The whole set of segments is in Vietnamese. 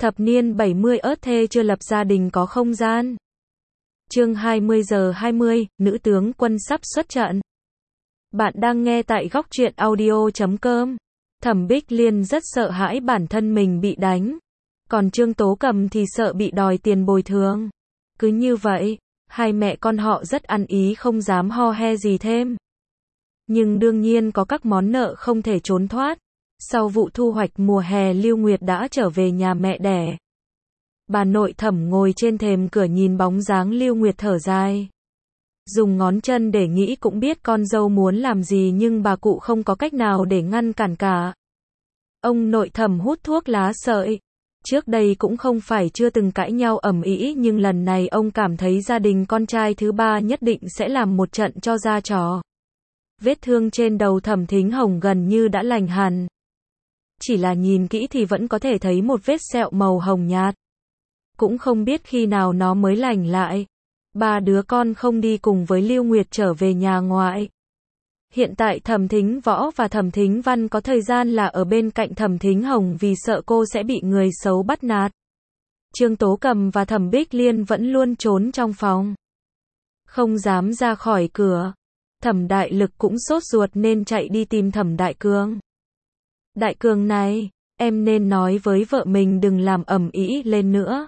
Thập niên 70 ớt thê chưa lập gia đình có không gian. Chương 20:20, nữ tướng quân sắp xuất trận. Bạn đang nghe tại góc truyện audio.com. Thẩm Bích Liên rất sợ hãi bản thân mình bị đánh. Còn Trương Tố Cầm thì sợ bị đòi tiền bồi thường. Cứ như vậy, hai mẹ con họ rất ăn ý không dám ho he gì thêm. Nhưng đương nhiên có các món nợ không thể trốn thoát. Sau vụ thu hoạch mùa hè Lưu Nguyệt đã trở về nhà mẹ đẻ. Bà nội Thẩm ngồi trên thềm cửa nhìn bóng dáng Lưu Nguyệt thở dài. Dùng ngón chân để nghĩ cũng biết con dâu muốn làm gì nhưng bà cụ không có cách nào để ngăn cản cả. Ông nội Thẩm hút thuốc lá sợi. Trước đây cũng không phải chưa từng cãi nhau ầm ĩ nhưng lần này ông cảm thấy gia đình con trai thứ ba nhất định sẽ làm một trận cho ra trò. Vết thương trên đầu Thẩm Thính Hồng gần như đã lành hẳn. Chỉ là nhìn kỹ thì vẫn có thể thấy một vết sẹo màu hồng nhạt. Cũng không biết khi nào nó mới lành lại. Ba đứa con không đi cùng với Lưu Nguyệt trở về nhà ngoại. Hiện tại Thẩm Thính Võ và Thẩm Thính Văn có thời gian là ở bên cạnh Thẩm Thính Hồng vì sợ cô sẽ bị người xấu bắt nạt. Trương Tố Cầm và Thẩm Bích Liên vẫn luôn trốn trong phòng. Không dám ra khỏi cửa. Thẩm Đại Lực cũng sốt ruột nên chạy đi tìm Thẩm Đại Cương. Đại Cương này, em nên nói với vợ mình đừng làm ầm ĩ lên nữa.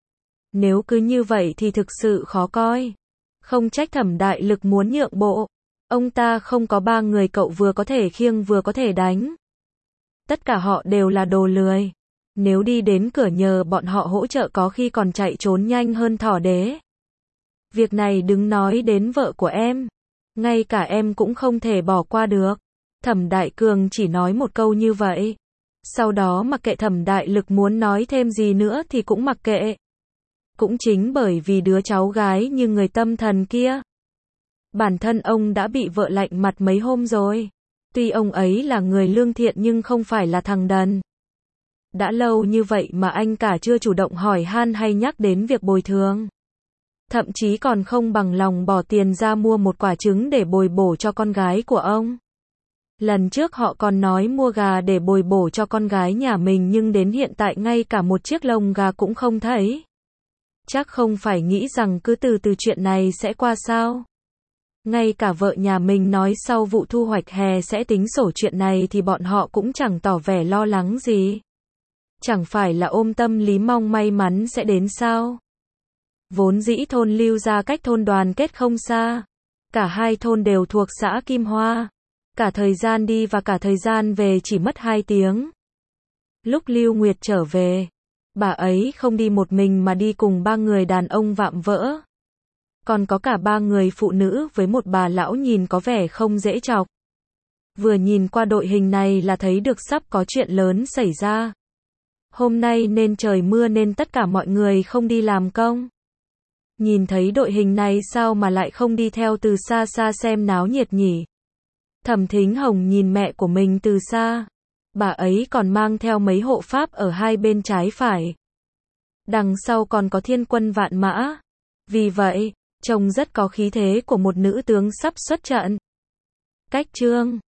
Nếu cứ như vậy thì thực sự khó coi. Không trách Thẩm Đại Lực muốn nhượng bộ. Ông ta không có ba người cậu vừa có thể khiêng vừa có thể đánh. Tất cả họ đều là đồ lười. Nếu đi đến cửa nhờ bọn họ hỗ trợ có khi còn chạy trốn nhanh hơn thỏ đế. Việc này đừng nói đến vợ của em. Ngay cả em cũng không thể bỏ qua được. Thẩm Đại Cường chỉ nói một câu như vậy. Sau đó mặc kệ Thẩm Đại Lực muốn nói thêm gì nữa thì cũng mặc kệ. Cũng chính bởi vì đứa cháu gái như người tâm thần kia. Bản thân ông đã bị vợ lạnh mặt mấy hôm rồi. Tuy ông ấy là người lương thiện nhưng không phải là thằng đần. Đã lâu như vậy mà anh cả chưa chủ động hỏi han hay nhắc đến việc bồi thường. Thậm chí còn không bằng lòng bỏ tiền ra mua một quả trứng để bồi bổ cho con gái của ông. Lần trước họ còn nói mua gà để bồi bổ cho con gái nhà mình nhưng đến hiện tại ngay cả một chiếc lông gà cũng không thấy. Chắc không phải nghĩ rằng cứ từ từ chuyện này sẽ qua sao. Ngay cả vợ nhà mình nói sau vụ thu hoạch hè sẽ tính sổ chuyện này thì bọn họ cũng chẳng tỏ vẻ lo lắng gì. Chẳng phải là ôm tâm lý mong may mắn sẽ đến sao. Vốn dĩ thôn Lưu gia cách thôn Đoàn Kết không xa. Cả hai thôn đều thuộc xã Kim Hoa. Cả thời gian đi và cả thời gian về chỉ mất 2 tiếng. Lúc Lưu Nguyệt trở về, bà ấy không đi một mình mà đi cùng 3 người đàn ông vạm vỡ. Còn có cả 3 người phụ nữ với một bà lão nhìn có vẻ không dễ chọc. Vừa nhìn qua đội hình này là thấy được sắp có chuyện lớn xảy ra. Hôm nay nên trời mưa nên tất cả mọi người không đi làm công. Nhìn thấy đội hình này sao mà lại không đi theo từ xa xa xem náo nhiệt nhỉ? Thẩm Thính Hồng nhìn mẹ của mình từ xa. Bà ấy còn mang theo mấy hộ pháp ở hai bên trái phải. Đằng sau còn có thiên quân vạn mã. Vì vậy, trông rất có khí thế của một nữ tướng sắp xuất trận. Cách chương